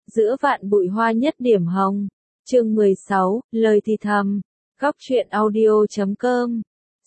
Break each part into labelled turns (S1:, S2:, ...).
S1: giữa vạn bụi hoa nhất điểm hồng. Chương 16, lời thì thầm. Góc truyện audio.com.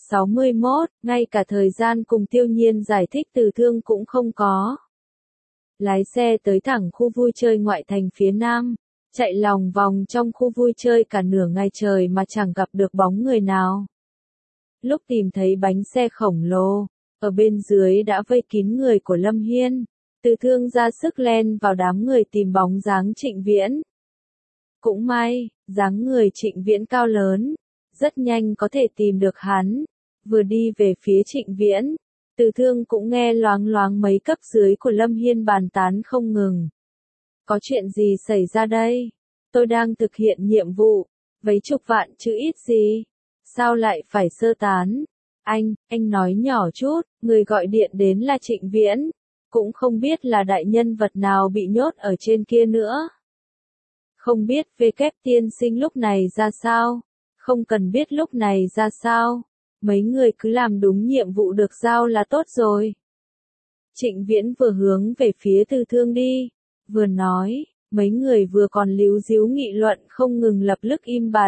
S1: 61, ngay cả thời gian cùng Tiêu Nhiên giải thích Từ Thương cũng không có. Lái xe tới thẳng khu vui chơi ngoại thành phía nam, chạy lòng vòng trong khu vui chơi cả nửa ngày trời mà chẳng gặp được bóng người nào. Lúc tìm thấy bánh xe khổng lồ, ở bên dưới đã vây kín người của Lâm Hiên, Từ Thương ra sức len vào đám người tìm bóng dáng Trịnh Viễn. Cũng may, dáng người Trịnh Viễn cao lớn, rất nhanh có thể tìm được hắn. Vừa đi về phía Trịnh Viễn, Từ Thương cũng nghe loáng loáng mấy cấp dưới của Lâm Hiên bàn tán không ngừng. Có chuyện gì xảy ra đây? Tôi đang thực hiện nhiệm vụ, mấy chục vạn chứ ít gì. Sao lại phải sơ tán? Anh nói nhỏ chút, người gọi điện đến là Trịnh Viễn, cũng không biết là đại nhân vật nào bị nhốt ở trên kia nữa. Không biết kép tiên sinh lúc này ra sao? Không cần biết lúc này ra sao. Mấy người cứ làm đúng nhiệm vụ được giao là tốt rồi. Trịnh Viễn vừa hướng về phía Từ Thương đi, vừa nói, mấy người vừa còn líu díu nghị luận không ngừng lập tức im bặt.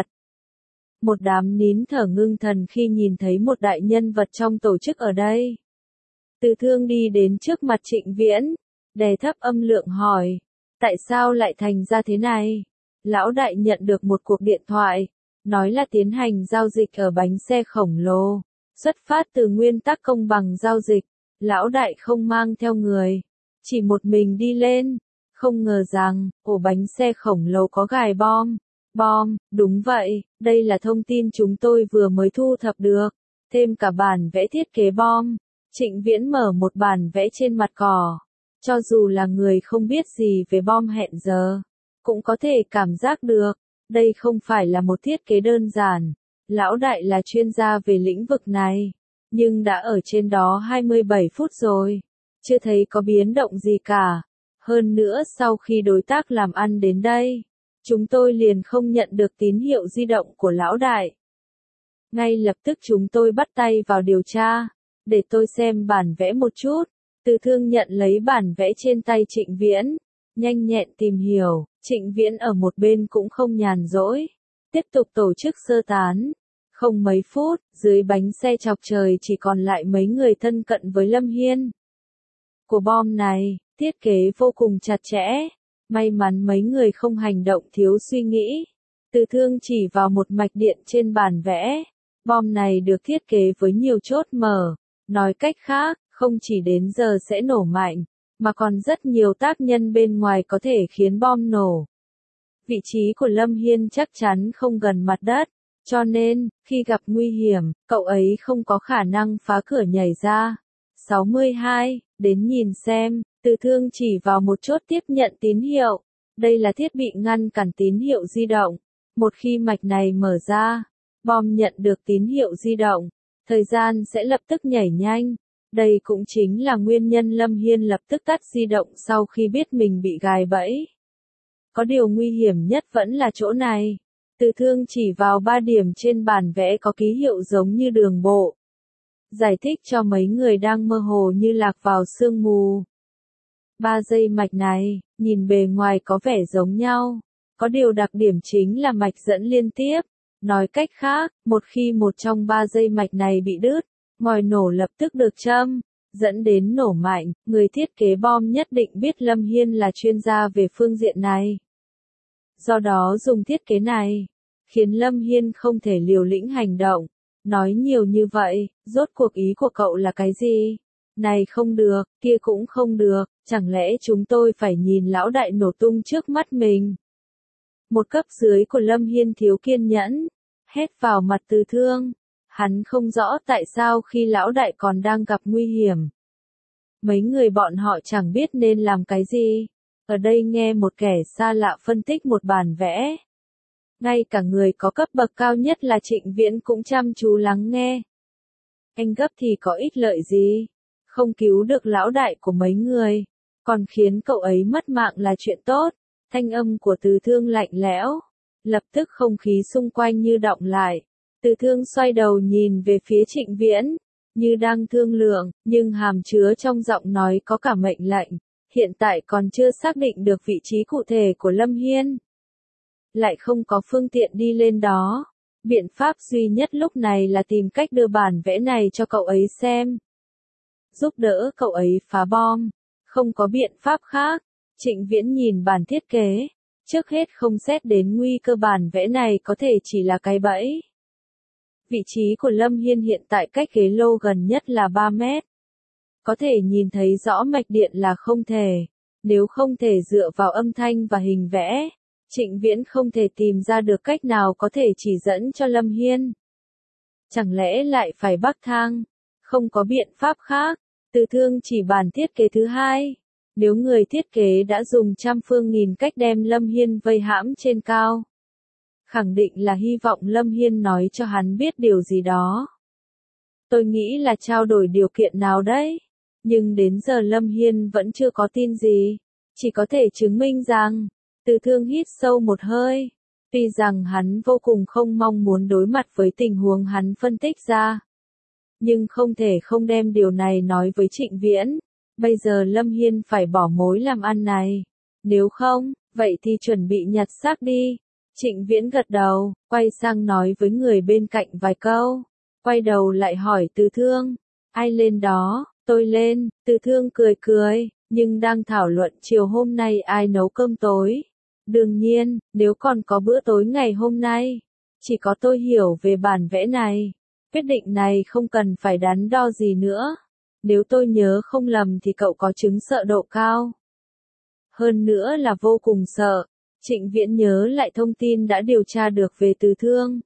S1: Một đám nín thở ngưng thần khi nhìn thấy một đại nhân vật trong tổ chức ở đây. Từ Thương đi đến trước mặt Trịnh Viễn, đè thấp âm lượng hỏi, tại sao lại thành ra thế này? Lão đại nhận được một cuộc điện thoại, nói là tiến hành giao dịch ở bánh xe khổng lồ, xuất phát từ nguyên tắc công bằng giao dịch, lão đại không mang theo người, chỉ một mình đi lên, không ngờ rằng, ổ bánh xe khổng lồ có gài bom. Bom, đúng vậy, đây là thông tin chúng tôi vừa mới thu thập được, thêm cả bản vẽ thiết kế bom. Trịnh Viễn mở một bản vẽ trên mặt cỏ, cho dù là người không biết gì về bom hẹn giờ, cũng có thể cảm giác được, đây không phải là một thiết kế đơn giản. Lão đại là chuyên gia về lĩnh vực này, nhưng đã ở trên đó 27 phút rồi, chưa thấy có biến động gì cả. Hơn nữa sau khi đối tác làm ăn đến đây, chúng tôi liền không nhận được tín hiệu di động của lão đại. Ngay lập tức chúng tôi bắt tay vào điều tra, để tôi xem bản vẽ một chút. Từ Thương nhận lấy bản vẽ trên tay Trịnh Viễn, nhanh nhẹn tìm hiểu. Trịnh Viễn ở một bên cũng không nhàn rỗi, tiếp tục tổ chức sơ tán. Không mấy phút, dưới bánh xe chọc trời chỉ còn lại mấy người thân cận với Lâm Hiên. Của bom này, thiết kế vô cùng chặt chẽ, may mắn mấy người không hành động thiếu suy nghĩ. Từ Thương chỉ vào một mạch điện trên bản vẽ, bom này được thiết kế với nhiều chốt mở, nói cách khác, không chỉ đến giờ sẽ nổ mạnh, mà còn rất nhiều tác nhân bên ngoài có thể khiến bom nổ. Vị trí của Lâm Hiên chắc chắn không gần mặt đất, cho nên, khi gặp nguy hiểm, cậu ấy không có khả năng phá cửa nhảy ra. 62, đến nhìn xem, Từ Thương chỉ vào một chốt tiếp nhận tín hiệu. Đây là thiết bị ngăn cản tín hiệu di động. Một khi mạch này mở ra, bom nhận được tín hiệu di động, thời gian sẽ lập tức nhảy nhanh. Đây cũng chính là nguyên nhân Lâm Hiên lập tức tắt di động sau khi biết mình bị gài bẫy. Có điều nguy hiểm nhất vẫn là chỗ này. Từ Thương chỉ vào 3 điểm trên bản vẽ có ký hiệu giống như đường bộ. Giải thích cho mấy người đang mơ hồ như lạc vào sương mù. 3 dây mạch này, nhìn bề ngoài có vẻ giống nhau. Có điều đặc điểm chính là mạch dẫn liên tiếp. Nói cách khác, một khi một trong 3 dây mạch này bị đứt, ngòi nổ lập tức được châm, dẫn đến nổ mạnh. Người thiết kế bom nhất định biết Lâm Hiên là chuyên gia về phương diện này. Do đó dùng thiết kế này, khiến Lâm Hiên không thể liều lĩnh hành động. Nói nhiều như vậy, rốt cuộc ý của cậu là cái gì? Này không được, kia cũng không được, chẳng lẽ chúng tôi phải nhìn lão đại nổ tung trước mắt mình? Một cấp dưới của Lâm Hiên thiếu kiên nhẫn, hét vào mặt Từ Thương. Hắn không rõ tại sao khi lão đại còn đang gặp nguy hiểm. Mấy người bọn họ chẳng biết nên làm cái gì. Ở đây nghe một kẻ xa lạ phân tích một bản vẽ. Ngay cả người có cấp bậc cao nhất là Trịnh Viễn cũng chăm chú lắng nghe. Anh gấp thì có ích lợi gì? Không cứu được lão đại của mấy người, còn khiến cậu ấy mất mạng là chuyện tốt. Thanh âm của Từ Thương lạnh lẽo. Lập tức không khí xung quanh như đọng lại. Từ Thương xoay đầu nhìn về phía Trịnh Viễn, như đang thương lượng, nhưng hàm chứa trong giọng nói có cả mệnh lệnh. hiện tại còn chưa xác định được vị trí cụ thể của Lâm Hiên. Lại không có phương tiện đi lên đó. Biện pháp duy nhất lúc này là tìm cách đưa bản vẽ này cho cậu ấy xem. Giúp đỡ cậu ấy phá bom. Không có biện pháp khác. Trịnh Viễn nhìn bản thiết kế. Trước hết không xét đến nguy cơ bản vẽ này có thể chỉ là cái bẫy. Vị trí của Lâm Hiên hiện tại cách ghế lô gần nhất là 3 mét. Có thể nhìn thấy rõ mạch điện là không thể. Nếu không thể dựa vào âm thanh và hình vẽ, Trịnh Viễn không thể tìm ra được cách nào có thể chỉ dẫn cho Lâm Hiên. Chẳng lẽ lại phải bắc thang? Không có biện pháp khác. Từ Thương chỉ bản thiết kế thứ hai. Nếu người thiết kế đã dùng trăm phương nghìn cách đem Lâm Hiên vây hãm trên cao, khẳng định là hy vọng Lâm Hiên nói cho hắn biết điều gì đó. Tôi nghĩ là trao đổi điều kiện nào đấy. Nhưng đến giờ Lâm Hiên vẫn chưa có tin gì. Chỉ có thể chứng minh rằng, Từ Thương hít sâu một hơi. Tuy rằng hắn vô cùng không mong muốn đối mặt với tình huống hắn phân tích ra. Nhưng không thể không đem điều này nói với Trịnh Viễn. Bây giờ Lâm Hiên phải bỏ mối làm ăn này. Nếu không, vậy thì chuẩn bị nhặt xác đi. Trịnh Viễn gật đầu, quay sang nói với người bên cạnh vài câu. Quay đầu lại hỏi Từ Thương. Ai lên đó? Tôi lên. Từ Thương cười cười, nhưng đang thảo luận chiều hôm nay ai nấu cơm tối. Đương nhiên, nếu còn có bữa tối ngày hôm nay, chỉ có tôi hiểu về bản vẽ này. Quyết định này không cần phải đắn đo gì nữa. Nếu tôi nhớ không lầm thì cậu có chứng sợ độ cao. Hơn nữa là vô cùng sợ. Trịnh Viễn nhớ lại thông tin đã điều tra được về Từ Thương.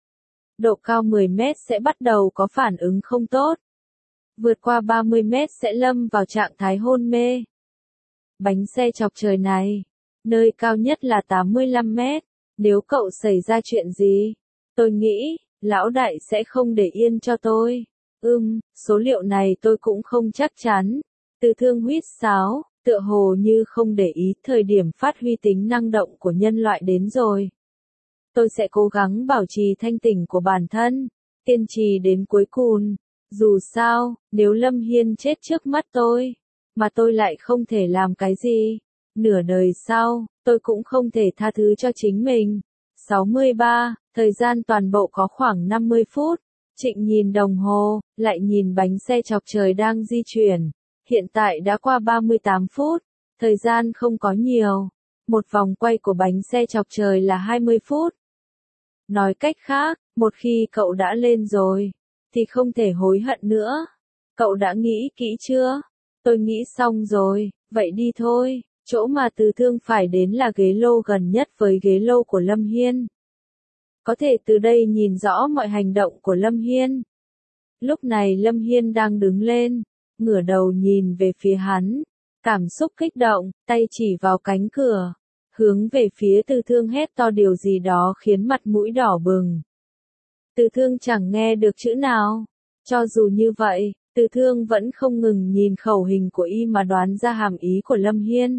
S1: Độ cao 10 mét sẽ bắt đầu có phản ứng không tốt. Vượt qua 30 mét sẽ lâm vào trạng thái hôn mê. Bánh xe chọc trời này, nơi cao nhất là 85 mét. Nếu cậu xảy ra chuyện gì, tôi nghĩ, lão đại sẽ không để yên cho tôi. Số liệu này tôi cũng không chắc chắn. Từ Thương huýt sáo, tựa hồ như không để ý thời điểm phát huy tính năng động của nhân loại đến rồi. Tôi sẽ cố gắng bảo trì thanh tỉnh của bản thân, kiên trì đến cuối cùng. Dù sao, nếu Lâm Hiên chết trước mắt tôi, mà tôi lại không thể làm cái gì, nửa đời sau, tôi cũng không thể tha thứ cho chính mình. 63, thời gian toàn bộ có khoảng 50 phút. Trịnh nhìn đồng hồ, lại nhìn bánh xe chọc trời đang di chuyển. Hiện tại đã qua 38 phút, thời gian không có nhiều. Một vòng quay của bánh xe chọc trời là 20 phút. Nói cách khác, một khi cậu đã lên rồi, thì không thể hối hận nữa. Cậu đã nghĩ kỹ chưa? Tôi nghĩ xong rồi, vậy đi thôi. Chỗ mà Từ Thương phải đến là ghế lô gần nhất với ghế lô của Lâm Hiên. Có thể từ đây nhìn rõ mọi hành động của Lâm Hiên. Lúc này Lâm Hiên đang đứng lên, ngửa đầu nhìn về phía hắn. Cảm xúc kích động, tay chỉ vào cánh cửa. Hướng về phía Từ Thương hét to điều gì đó khiến mặt mũi đỏ bừng. Từ Thương chẳng nghe được chữ nào. Cho dù như vậy, Từ Thương vẫn không ngừng nhìn khẩu hình của y mà đoán ra hàm ý của Lâm Hiên.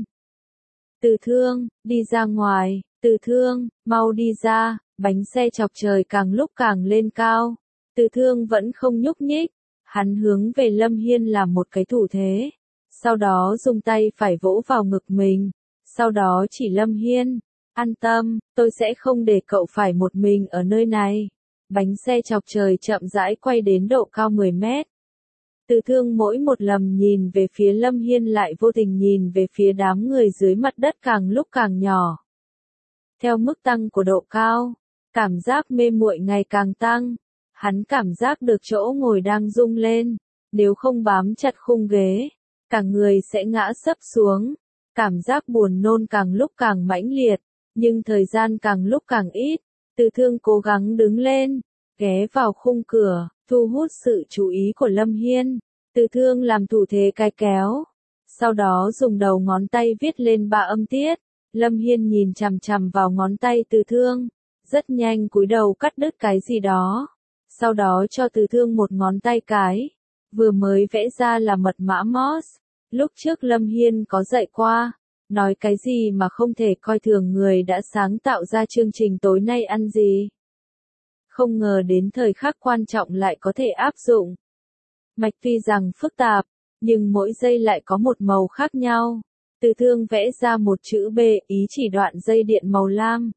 S1: Từ Thương, đi ra ngoài. Từ Thương, mau đi ra. Bánh xe chọc trời càng lúc càng lên cao. Từ Thương vẫn không nhúc nhích. Hắn hướng về Lâm Hiên làm một cái thủ thế. Sau đó dùng tay phải vỗ vào ngực mình. Sau đó chỉ Lâm Hiên. An tâm, tôi sẽ không để cậu phải một mình ở nơi này. Bánh xe chọc trời chậm rãi quay đến độ cao 10 mét. Từ Thương mỗi một lần nhìn về phía Lâm Hiên lại vô tình nhìn về phía đám người dưới mặt đất càng lúc càng nhỏ. Theo mức tăng của độ cao, cảm giác mê muội ngày càng tăng. Hắn cảm giác được chỗ ngồi đang rung lên. Nếu không bám chặt khung ghế, cả người sẽ ngã sấp xuống. Cảm giác buồn nôn càng lúc càng mãnh liệt, nhưng thời gian càng lúc càng ít. Từ Thương cố gắng đứng lên, ghé vào khung cửa, thu hút sự chú ý của Lâm Hiên. Từ Thương làm thủ thế cái kéo. Sau đó dùng đầu ngón tay viết lên 3 âm tiết. Lâm Hiên nhìn chằm chằm vào ngón tay Từ Thương. Rất nhanh cúi đầu cắt đứt cái gì đó. Sau đó cho Từ Thương một ngón tay cái. Vừa mới vẽ ra là mật mã Morse. Lúc trước Lâm Hiên có dạy qua. Nói cái gì mà không thể coi thường người đã sáng tạo ra chương trình tối nay ăn gì. Không ngờ đến thời khắc quan trọng lại có thể áp dụng. Mạch tuy rằng phức tạp, nhưng mỗi giây lại có một màu khác nhau. Từ Thương vẽ ra một chữ B, ý chỉ đoạn dây điện màu lam.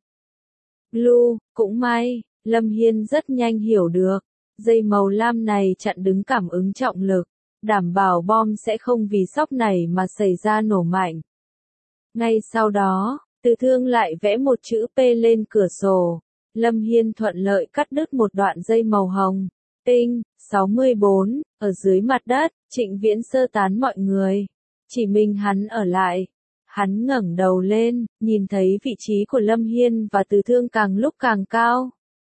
S1: Blue, cũng may, Lâm Hiên rất nhanh hiểu được. Dây màu lam này chặn đứng cảm ứng trọng lực, đảm bảo bom sẽ không vì sóc này mà xảy ra nổ mạnh. Ngay sau đó, Từ Thương lại vẽ một chữ P lên cửa sổ. Lâm Hiên thuận lợi cắt đứt một đoạn dây màu hồng. Tinh, 64, ở dưới mặt đất, Trịnh Viễn sơ tán mọi người. Chỉ mình hắn ở lại. Hắn ngẩng đầu lên, nhìn thấy vị trí của Lâm Hiên và Từ Thương càng lúc càng cao.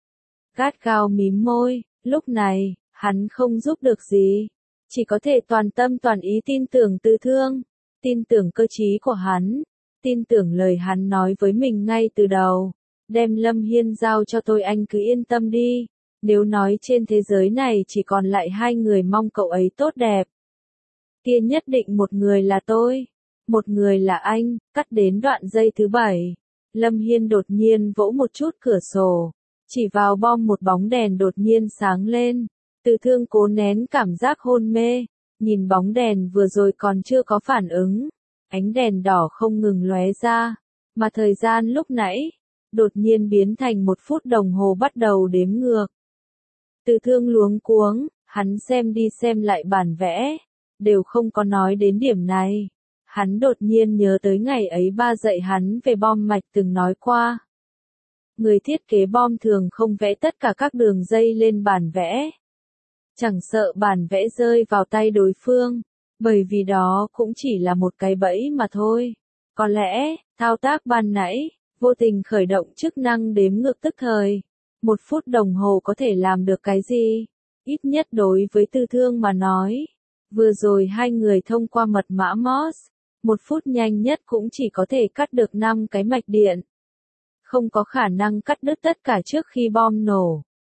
S1: Gắt gao mím môi, lúc này, hắn không giúp được gì. Chỉ có thể toàn tâm toàn ý tin tưởng Từ Thương. Tin tưởng cơ trí của hắn. Tin tưởng lời hắn nói với mình ngay từ đầu. Đem Lâm Hiên giao cho tôi, anh cứ yên tâm đi. Nếu nói trên thế giới này chỉ còn lại hai người mong cậu ấy tốt đẹp, kia nhất định một người là tôi, một người là anh. Cắt đến đoạn dây thứ 7. Lâm Hiên đột nhiên vỗ một chút cửa sổ. Chỉ vào bom, một bóng đèn đột nhiên sáng lên. Từ Thương cố nén cảm giác hôn mê. Nhìn bóng đèn vừa rồi còn chưa có phản ứng. Ánh đèn đỏ không ngừng lóe ra. Mà thời gian lúc nãy, đột nhiên biến thành 1 phút đồng hồ bắt đầu đếm ngược. Từ Thương luống cuống, hắn xem đi xem lại bản vẽ, đều không có nói đến điểm này. Hắn đột nhiên nhớ tới ngày ấy ba dạy hắn về bom mạch từng nói qua. Người thiết kế bom thường không vẽ tất cả các đường dây lên bản vẽ. Chẳng sợ bản vẽ rơi vào tay đối phương, bởi vì đó cũng chỉ là một cái bẫy mà thôi. Có lẽ, thao tác ban nãy, vô tình khởi động chức năng đếm ngược tức thời. 1 phút đồng hồ có thể làm được cái gì? Ít nhất đối với Từ Thương mà nói. Vừa rồi hai người thông qua mật mã Morse, 1 phút nhanh nhất cũng chỉ có thể cắt được 5 cái mạch điện. Không có khả năng cắt đứt tất cả trước khi bom nổ.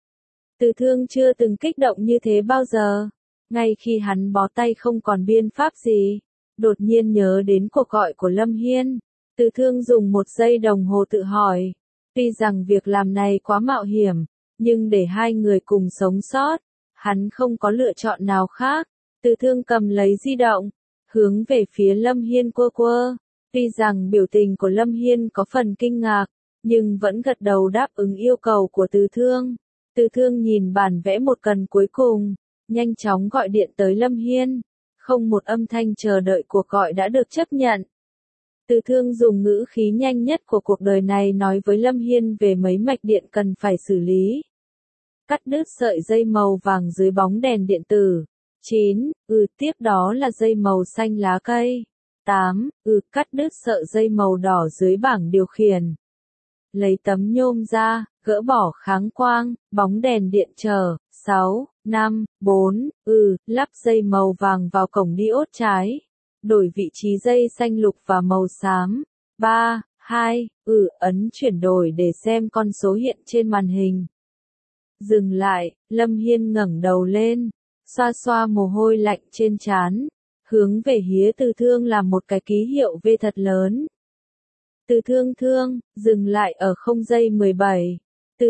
S1: Từ Thương chưa từng kích động như thế bao giờ. Ngay khi hắn bó tay không còn biện pháp gì, đột nhiên nhớ đến cuộc gọi của Lâm Hiên. Từ Thương dùng 1 giây đồng hồ tự hỏi. Tuy rằng việc làm này quá mạo hiểm, nhưng để hai người cùng sống sót, hắn không có lựa chọn nào khác. Từ Thương cầm lấy di động, hướng về phía Lâm Hiên quơ quơ. Tuy rằng biểu tình của Lâm Hiên có phần kinh ngạc, nhưng vẫn gật đầu đáp ứng yêu cầu của Từ Thương. Từ Thương nhìn bản vẽ một lần cuối cùng, nhanh chóng gọi điện tới Lâm Hiên. Không một âm thanh chờ đợi, cuộc gọi đã được chấp nhận. Từ Thương dùng ngữ khí nhanh nhất của cuộc đời này nói với Lâm Hiên về mấy mạch điện cần phải xử lý. Cắt đứt sợi dây màu vàng dưới bóng đèn điện tử. 9. Tiếp đó là dây màu xanh lá cây. 8. Cắt đứt sợi dây màu đỏ dưới bảng điều khiển. Lấy tấm nhôm ra, gỡ bỏ kháng quang, bóng đèn điện trở. 6. 5. 4. Lắp dây màu vàng vào cổng diode trái. Đổi vị trí dây xanh lục và màu xám. 3. 2. Ấn chuyển đổi để xem con số hiện trên màn hình. Dừng lại, Lâm Hiên ngẩng đầu lên, xoa xoa mồ hôi lạnh trên trán, hướng về phía Từ Thương làm một cái ký hiệu V thật lớn. Từ Thương, dừng lại ở 0 giây 17. Từ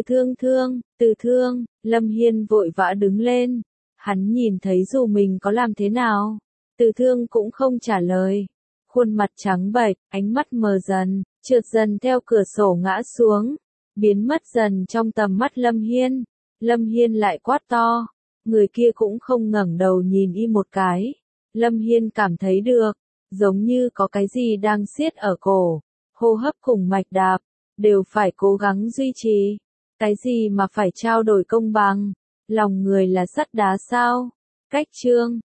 S1: Thương, Lâm Hiên vội vã đứng lên. Hắn nhìn thấy dù mình có làm thế nào, Từ Thương cũng không trả lời. Khuôn mặt trắng bệch, ánh mắt mờ dần, trượt dần theo cửa sổ ngã xuống, biến mất dần trong tầm mắt Lâm Hiên. Lâm Hiên lại quát to. Người kia cũng không ngẩng đầu nhìn y một cái. Lâm Hiên cảm thấy được, giống như có cái gì đang siết ở cổ. Hô hấp cùng mạch đạp, đều phải cố gắng duy trì. Cái gì mà phải trao đổi công bằng? Lòng người là sắt đá sao? Cách chương